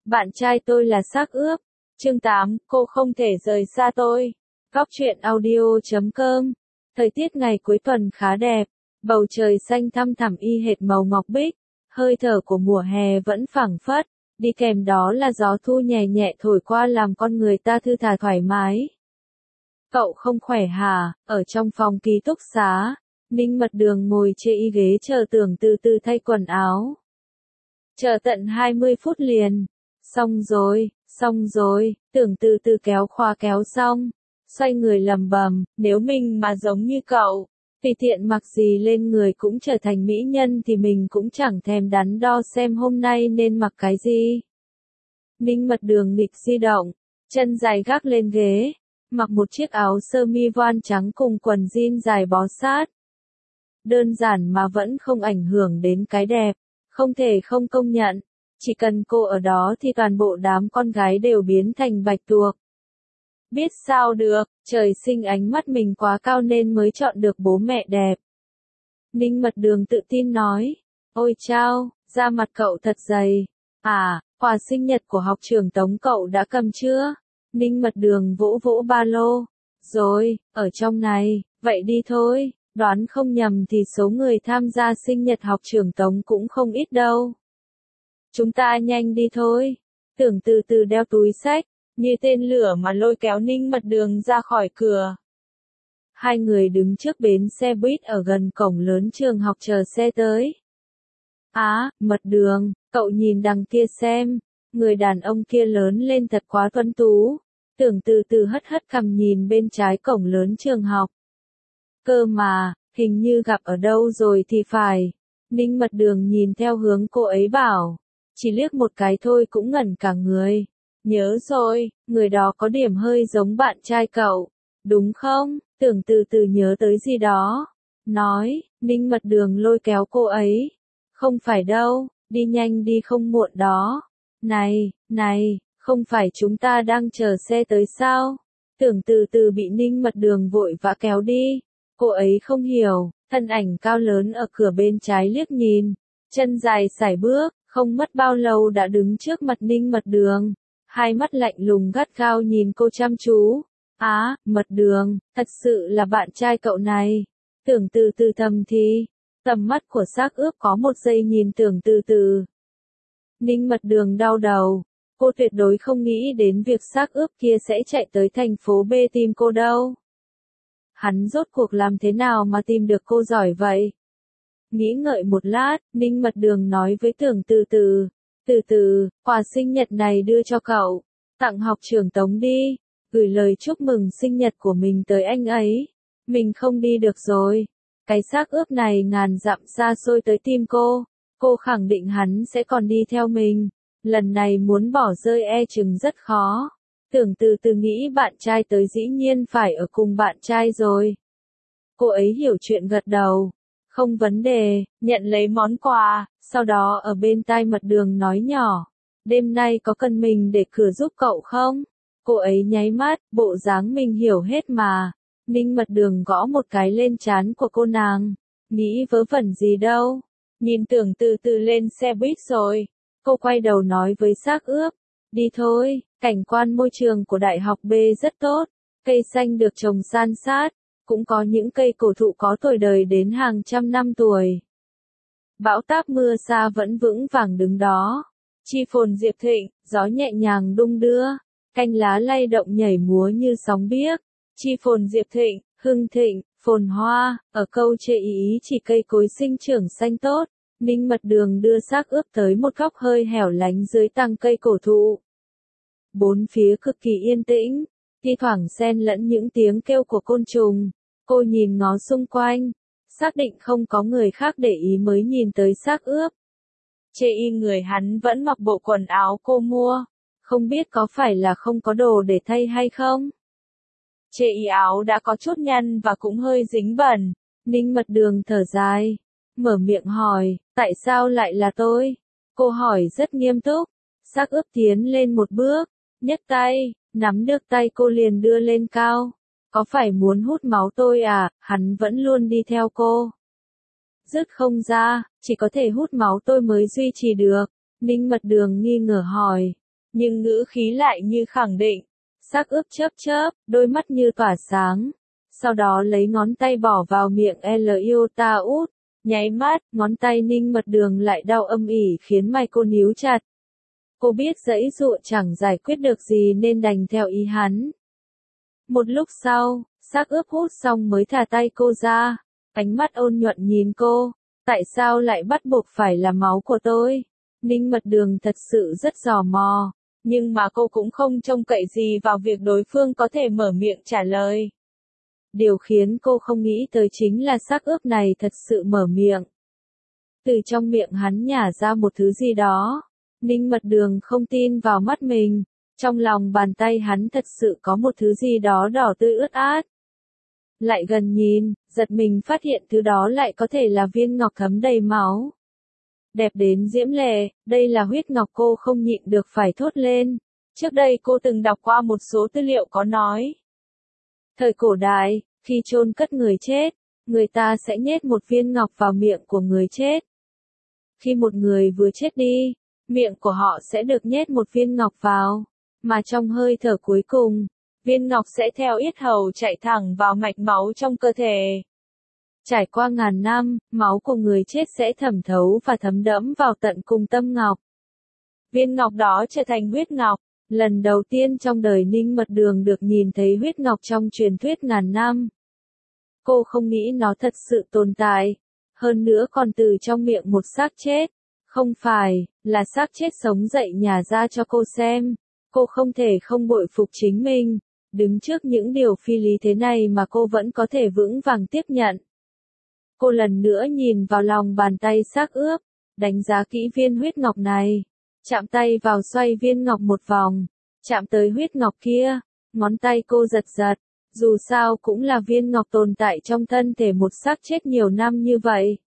Bạn trai tôi là xác ướp. Chương 8, cô không thể rời xa tôi. Góc truyện audio.com. Thời tiết ngày cuối tuần khá đẹp, bầu trời xanh thăm thẳm y hệt màu ngọc bích, hơi thở của mùa hè vẫn phảng phất, đi kèm đó là gió thu nhẹ nhẹ thổi qua làm con người ta thư thả thoải mái. Cậu không khỏe hả? Ở trong phòng ký túc xá, Ninh Mật Đường ngồi chê y ghế chờ Tưởng từ từ thay quần áo. Chờ tận 20 phút liền. Xong rồi, Tưởng từ từ kéo khóa kéo xong, xoay người lẩm bẩm, nếu mình mà giống như cậu, tùy tiện mặc gì lên người cũng trở thành mỹ nhân thì mình cũng chẳng thèm đắn đo xem hôm nay nên mặc cái gì. Ninh Mật Đường nghịch di động, chân dài gác lên ghế, mặc một chiếc áo sơ mi voan trắng cùng quần jean dài bó sát. Đơn giản mà vẫn không ảnh hưởng đến cái đẹp, không thể không công nhận. Chỉ cần cô ở đó thì toàn bộ đám con gái đều biến thành bạch tuộc. Biết sao được, trời sinh ánh mắt mình quá cao nên mới chọn được bố mẹ đẹp. Ninh Mật Đường tự tin nói, ôi chao, da mặt cậu thật dày. À, quà sinh nhật của học trưởng Tống cậu đã cầm chưa? Ninh Mật Đường vỗ vỗ ba lô. Rồi, ở trong này, vậy đi thôi, đoán không nhầm thì số người tham gia sinh nhật học trưởng Tống cũng không ít đâu. Chúng ta nhanh đi thôi. Tưởng từ từ đeo túi xách, như tên lửa mà lôi kéo Ninh Mật Đường ra khỏi cửa. Hai người đứng trước bến xe buýt ở gần cổng lớn trường học chờ xe tới. Á, Mật Đường, cậu nhìn đằng kia xem, người đàn ông kia lớn lên thật quá tuấn tú. Tưởng từ từ hất hất cằm nhìn bên trái cổng lớn trường học. Cơ mà, hình như gặp ở đâu rồi thì phải. Ninh Mật Đường nhìn theo hướng cô ấy bảo. Chỉ liếc một cái thôi cũng ngẩn cả người. Nhớ rồi, người đó có điểm hơi giống bạn trai cậu. Đúng không? Tưởng từ từ nhớ tới gì đó. Nói, Ninh Mật Đường lôi kéo cô ấy. Không phải đâu, đi nhanh đi không muộn đó. Này, không phải chúng ta đang chờ xe tới sao? Tưởng từ từ bị Ninh Mật Đường vội vã kéo đi. Cô ấy không hiểu, thân ảnh cao lớn ở cửa bên trái liếc nhìn. Chân dài sải bước. Không mất bao lâu đã đứng trước mặt Ninh Mật Đường, hai mắt lạnh lùng gắt gao nhìn cô chăm chú. Á, Mật Đường, thật sự là bạn trai cậu này. Tưởng từ từ thầm thì, tầm mắt của xác ướp có một giây nhìn Tưởng từ từ. Ninh Mật Đường đau đầu, cô tuyệt đối không nghĩ đến việc xác ướp kia sẽ chạy tới thành phố B tìm cô đâu. Hắn rốt cuộc làm thế nào mà tìm được cô giỏi vậy? Nghĩ ngợi một lát, Ninh Mật Đường nói với Tưởng từ từ, quà sinh nhật này đưa cho cậu, tặng học trưởng Tống đi, gửi lời chúc mừng sinh nhật của mình tới anh ấy. Mình không đi được rồi. Cái xác ướp này ngàn dặm xa xôi tới tìm cô khẳng định hắn sẽ còn đi theo mình. Lần này muốn bỏ rơi e chừng rất khó. Tưởng từ từ nghĩ bạn trai tới dĩ nhiên phải ở cùng bạn trai rồi. Cô ấy hiểu chuyện gật đầu. Không vấn đề, nhận lấy món quà, sau đó ở bên tai Mật Đường nói nhỏ. Đêm nay có cần mình để cửa giúp cậu không? Cô ấy nháy mắt, bộ dáng mình hiểu hết mà. Ninh Mật Đường gõ một cái lên trán của cô nàng. Nghĩ vớ vẩn gì đâu. Nhìn Tưởng từ từ lên xe buýt rồi. Cô quay đầu nói với xác ướp. Đi thôi, cảnh quan môi trường của Đại học B rất tốt. Cây xanh được trồng san sát. Cũng có những cây cổ thụ có tuổi đời đến hàng trăm năm tuổi. Bão táp mưa sa vẫn vững vàng đứng đó. Chi phồn diệp thịnh, gió nhẹ nhàng đung đưa, cành lá lay động nhảy múa như sóng biếc. Chi phồn diệp thịnh, hưng thịnh, phồn hoa, ở câu chê ý chỉ cây cối sinh trưởng xanh tốt. Ninh Mật Đường đưa xác ướp tới một góc hơi hẻo lánh dưới tàng cây cổ thụ. Bốn phía cực kỳ yên tĩnh, thi thoảng xen lẫn những tiếng kêu của côn trùng. Cô nhìn ngó xung quanh, xác định không có người khác để ý mới nhìn tới xác ướp. Chê y người hắn vẫn mặc bộ quần áo cô mua, không biết có phải là không có đồ để thay hay không. Chê y áo đã có chút nhăn và cũng hơi dính bẩn. Ninh Mật Đường thở dài, mở miệng hỏi, tại sao lại là tôi? Cô hỏi rất nghiêm túc. Xác ướp tiến lên một bước, nhấc tay, nắm được tay cô liền đưa lên cao. Có phải muốn hút máu tôi à? Hắn vẫn luôn đi theo cô. Dứt không ra, chỉ có thể hút máu tôi mới duy trì được. Ninh Mật Đường nghi ngờ hỏi. nhưng ngữ khí lại như khẳng định. Xác ướp chớp chớp, đôi mắt như tỏa sáng. Sau đó lấy ngón tay bỏ vào miệng L iota út. Nháy mắt, ngón tay Ninh Mật Đường lại đau âm ỉ khiến mày cô níu chặt. Cô biết giãy giụa chẳng giải quyết được gì nên đành theo ý hắn. Một lúc sau, xác ướp hút xong mới thả tay cô ra. Ánh mắt ôn nhuận nhìn cô. Tại sao lại bắt buộc phải là máu của tôi? Ninh Mật Đường thật sự rất tò mò. Nhưng mà cô cũng không trông cậy gì vào việc đối phương có thể mở miệng trả lời. Điều khiến cô không nghĩ tới chính là xác ướp này thật sự mở miệng. Từ trong miệng hắn nhả ra một thứ gì đó. Ninh Mật Đường không tin vào mắt mình. Trong lòng bàn tay hắn thật sự có một thứ gì đó đỏ tươi ướt át. Lại gần nhìn, giật mình phát hiện thứ đó lại có thể là viên ngọc thấm đầy máu. Đẹp đến diễm lệ, đây là huyết ngọc, cô không nhịn được phải thốt lên. Trước đây cô từng đọc qua một số tư liệu có nói. Thời cổ đại, khi chôn cất người chết, người ta sẽ nhét một viên ngọc vào miệng của người chết. Khi một người vừa chết đi, miệng của họ sẽ được nhét một viên ngọc vào, mà trong hơi thở cuối cùng, viên ngọc sẽ theo yết hầu chạy thẳng vào mạch máu trong cơ thể. Trải qua ngàn năm, máu của người chết sẽ thẩm thấu và thấm đẫm vào tận cùng tâm ngọc. Viên ngọc đó trở thành huyết ngọc. Lần đầu tiên trong đời Ninh Mật Đường được nhìn thấy huyết ngọc trong truyền thuyết ngàn năm. Cô không nghĩ nó thật sự tồn tại. Hơn nữa còn từ trong miệng một xác chết. Không phải, là xác chết sống dậy nhả ra cho cô xem. Cô không thể không bội phục chính mình. Đứng trước những điều phi lý thế này mà cô vẫn có thể vững vàng tiếp nhận. Cô lần nữa nhìn vào lòng bàn tay xác ướp, đánh giá kỹ viên huyết ngọc này. Chạm tay vào xoay viên ngọc một vòng, chạm tới huyết ngọc kia, ngón tay cô giật giật, dù sao cũng là viên ngọc tồn tại trong thân thể một xác chết nhiều năm như vậy.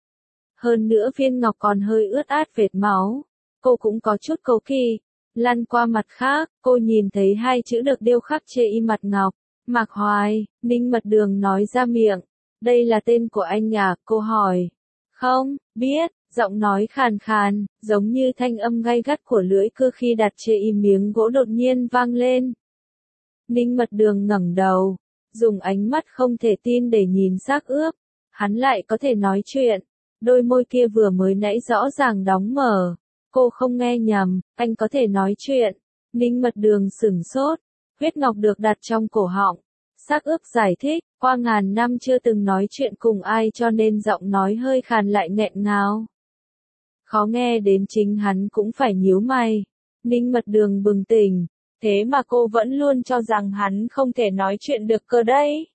Hơn nữa viên ngọc còn hơi ướt át vệt máu, cô cũng có chút cầu kỳ. Lăn qua mặt khác, cô nhìn thấy hai chữ được điêu khắc trên mặt ngọc, Mạc Hoài. Ninh Mật Đường nói ra miệng, đây là tên của anh à, cô hỏi. Không, biết. Giọng nói khàn khàn, giống như thanh âm gay gắt của lưỡi cưa khi đặt trên miếng gỗ đột nhiên vang lên. Ninh Mật Đường ngẩng đầu, dùng ánh mắt không thể tin để nhìn xác ướp. Hắn lại có thể nói chuyện. Đôi môi kia vừa mới nãy rõ ràng đóng mở. Cô không nghe nhầm, anh có thể nói chuyện. Ninh Mật Đường sửng sốt. Huyết ngọc được đặt trong cổ họng. Xác ướp giải thích, qua ngàn năm chưa từng nói chuyện cùng ai cho nên giọng nói hơi khàn lại nghẹn ngào. Khó nghe đến chính hắn cũng phải nhíu mày. Ninh Mật Đường bừng tỉnh, thế mà cô vẫn luôn cho rằng hắn không thể nói chuyện được cơ đấy.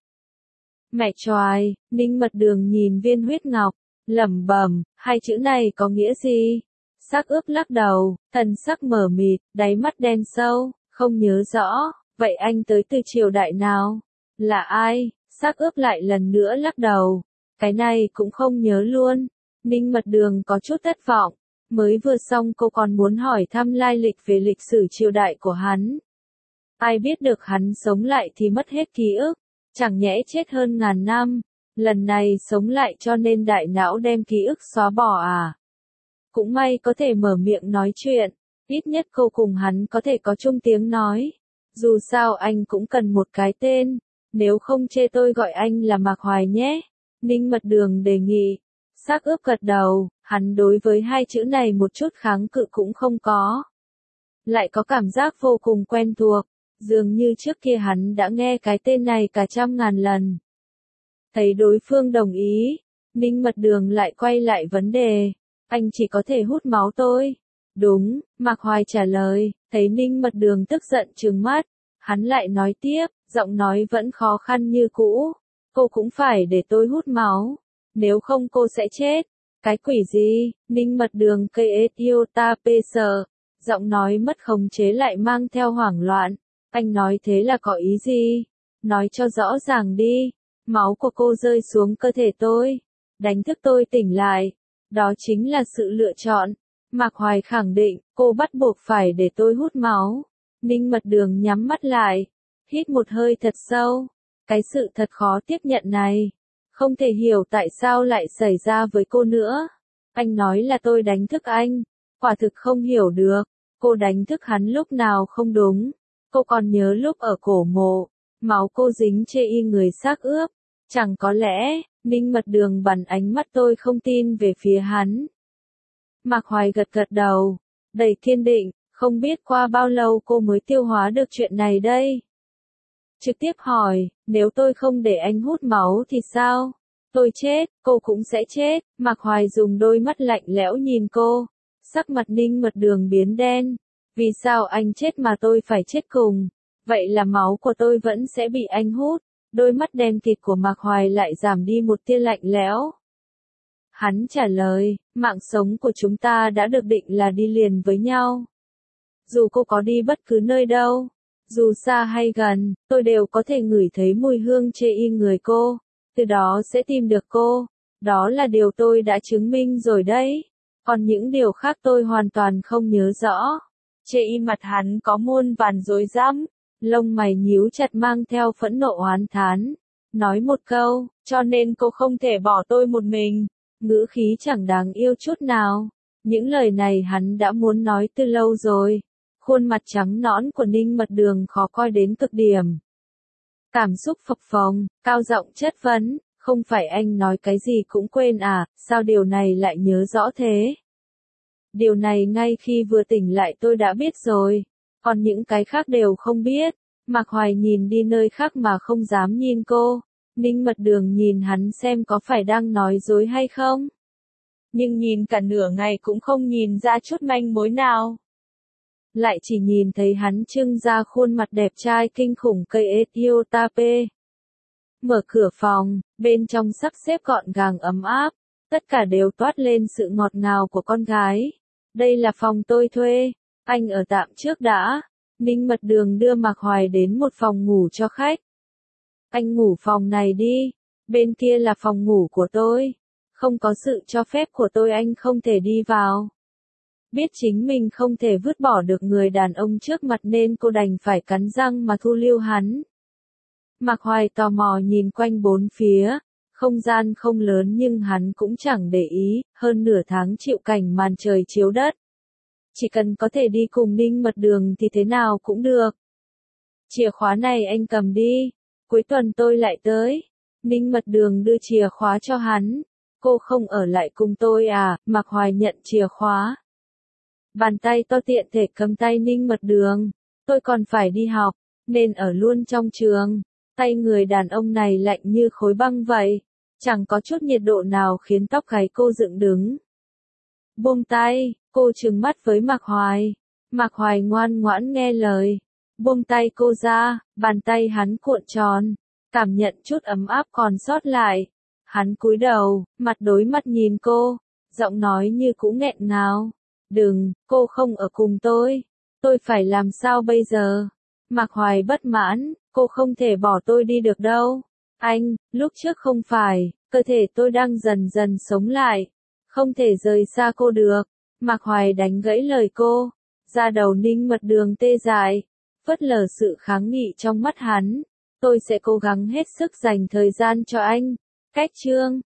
Mẹ choài, Ninh Mật Đường nhìn viên huyết ngọc, lẩm bẩm, hai chữ này có nghĩa gì? Xác ướp lắc đầu, thần sắc mờ mịt, đáy mắt đen sâu, không nhớ rõ, vậy anh tới từ triều đại nào? Là ai? Xác ướp lại lần nữa lắc đầu, cái này cũng không nhớ luôn. Ninh Mật Đường có chút thất vọng, mới vừa xong cô còn muốn hỏi thăm lai lịch về lịch sử triều đại của hắn. Ai biết được hắn sống lại thì mất hết ký ức, chẳng nhẽ chết hơn ngàn năm, lần này sống lại cho nên đại não đem ký ức xóa bỏ à. Cũng may có thể mở miệng nói chuyện, ít nhất cô cùng hắn có thể có chung tiếng nói. Dù sao anh cũng cần một cái tên, nếu không chê tôi gọi anh là Mạc Hoài nhé. Ninh Mật Đường đề nghị. Xác ướp gật đầu, hắn đối với hai chữ này một chút kháng cự cũng không có. Lại có cảm giác vô cùng quen thuộc, dường như trước kia hắn đã nghe cái tên này cả trăm ngàn lần. Thấy đối phương đồng ý, Ninh Mật Đường lại quay lại vấn đề, anh chỉ có thể hút máu tôi. Đúng, Mạc Hoài trả lời, thấy Ninh Mật Đường tức giận trừng mắt, hắn lại nói tiếp, giọng nói vẫn khó khăn như cũ, cô cũng phải để tôi hút máu. Nếu không cô sẽ chết. Cái quỷ gì? Ninh Mật Đường cây iota pser. Giọng nói mất khống chế lại mang theo hoảng loạn. Anh nói thế là có ý gì? Nói cho rõ ràng đi. Máu của cô rơi xuống cơ thể tôi. Đánh thức tôi tỉnh lại. Đó chính là sự lựa chọn. Mạc Hoài khẳng định, cô bắt buộc phải để tôi hút máu. Ninh Mật Đường nhắm mắt lại. Hít một hơi thật sâu. Cái sự thật khó tiếp nhận này. Không thể hiểu tại sao lại xảy ra với cô nữa. Anh nói là tôi đánh thức anh. Quả thực không hiểu được. cô đánh thức hắn lúc nào không đúng. Cô còn nhớ lúc ở cổ mộ, máu cô dính chê y người xác ướp. Chẳng có lẽ, Ninh Mật Đường bắn ánh mắt tôi không tin về phía hắn. Mạc Hoài gật gật đầu, đầy kiên định, không biết qua bao lâu cô mới tiêu hóa được chuyện này đây. Trực tiếp hỏi, nếu tôi không để anh hút máu thì sao? Tôi chết, cô cũng sẽ chết. Mạc Hoài dùng đôi mắt lạnh lẽo nhìn cô. Sắc mặt Ninh Mật Đường biến đen. Vì sao anh chết mà tôi phải chết cùng? Vậy là máu của tôi vẫn sẽ bị anh hút. Đôi mắt đen kịt của Mạc Hoài lại giảm đi một tia lạnh lẽo. Hắn trả lời, mạng sống của chúng ta đã được định là đi liền với nhau. Dù cô có đi bất cứ nơi đâu, dù xa hay gần, tôi đều có thể ngửi thấy mùi hương chê y người cô, từ đó sẽ tìm được cô. Đó là điều tôi đã chứng minh rồi đấy. Còn những điều khác tôi hoàn toàn không nhớ rõ. Chê y mặt hắn có muôn vàn rối rắm, lông mày nhíu chặt mang theo phẫn nộ oán thán. Nói một câu, cho nên cô không thể bỏ tôi một mình. Ngữ khí chẳng đáng yêu chút nào. Những lời này hắn đã muốn nói từ lâu rồi. Khuôn mặt trắng nõn của Ninh Mật Đường khó coi đến cực điểm. Cảm xúc phập phồng, cao giọng chất vấn, không phải anh nói cái gì cũng quên à, sao điều này lại nhớ rõ thế? Điều này ngay khi vừa tỉnh lại tôi đã biết rồi, còn những cái khác đều không biết. Mạc Hoài nhìn đi nơi khác mà không dám nhìn cô. Ninh Mật Đường nhìn hắn xem có phải đang nói dối hay không. Nhưng nhìn cả nửa ngày cũng không nhìn ra chút manh mối nào. Lại chỉ nhìn thấy hắn trưng ra khuôn mặt đẹp trai kinh khủng cây Etiotape. Mở cửa phòng, bên trong sắp xếp gọn gàng ấm áp, tất cả đều toát lên sự ngọt ngào của con gái. Đây là phòng tôi thuê, anh ở tạm trước đã. Ninh Mật Đường đưa Mạc Hoài đến một phòng ngủ cho khách. Anh ngủ phòng này đi, bên kia là phòng ngủ của tôi. Không có sự cho phép của tôi anh không thể đi vào. Biết chính mình không thể vứt bỏ được người đàn ông trước mặt nên cô đành phải cắn răng mà thu lưu hắn. Mạc Hoài tò mò nhìn quanh bốn phía, không gian không lớn nhưng hắn cũng chẳng để ý, hơn nửa tháng chịu cảnh màn trời chiếu đất. Chỉ cần có thể đi cùng Ninh Mật Đường thì thế nào cũng được. Chìa khóa này anh cầm đi, cuối tuần tôi lại tới. Ninh Mật Đường đưa chìa khóa cho hắn. Cô không ở lại cùng tôi à? Mạc Hoài nhận chìa khóa. Bàn tay to tiện thể cầm tay Ninh Mật Đường. Tôi còn phải đi học, nên ở luôn trong trường. Tay người đàn ông này lạnh như khối băng vậy. Chẳng có chút nhiệt độ nào khiến tóc gáy cô dựng đứng. Buông tay, cô trừng mắt với Mạc Hoài. Mạc Hoài ngoan ngoãn nghe lời. Buông tay cô ra, bàn tay hắn cuộn tròn. Cảm nhận chút ấm áp còn sót lại. Hắn cúi đầu, mặt đối mặt nhìn cô. Giọng nói như cũ nghẹn ngào. Đừng, cô không ở cùng tôi. Tôi phải làm sao bây giờ? Mạc Hoài bất mãn, cô không thể bỏ tôi đi được đâu. Anh, lúc trước không phải, cơ thể tôi đang dần dần sống lại. Không thể rời xa cô được. Mạc Hoài đánh gãy lời cô. Da đầu Ninh Mật Đường tê dại. Phớt lờ sự kháng nghị trong mắt hắn. Tôi sẽ cố gắng hết sức dành thời gian cho anh. Cách chương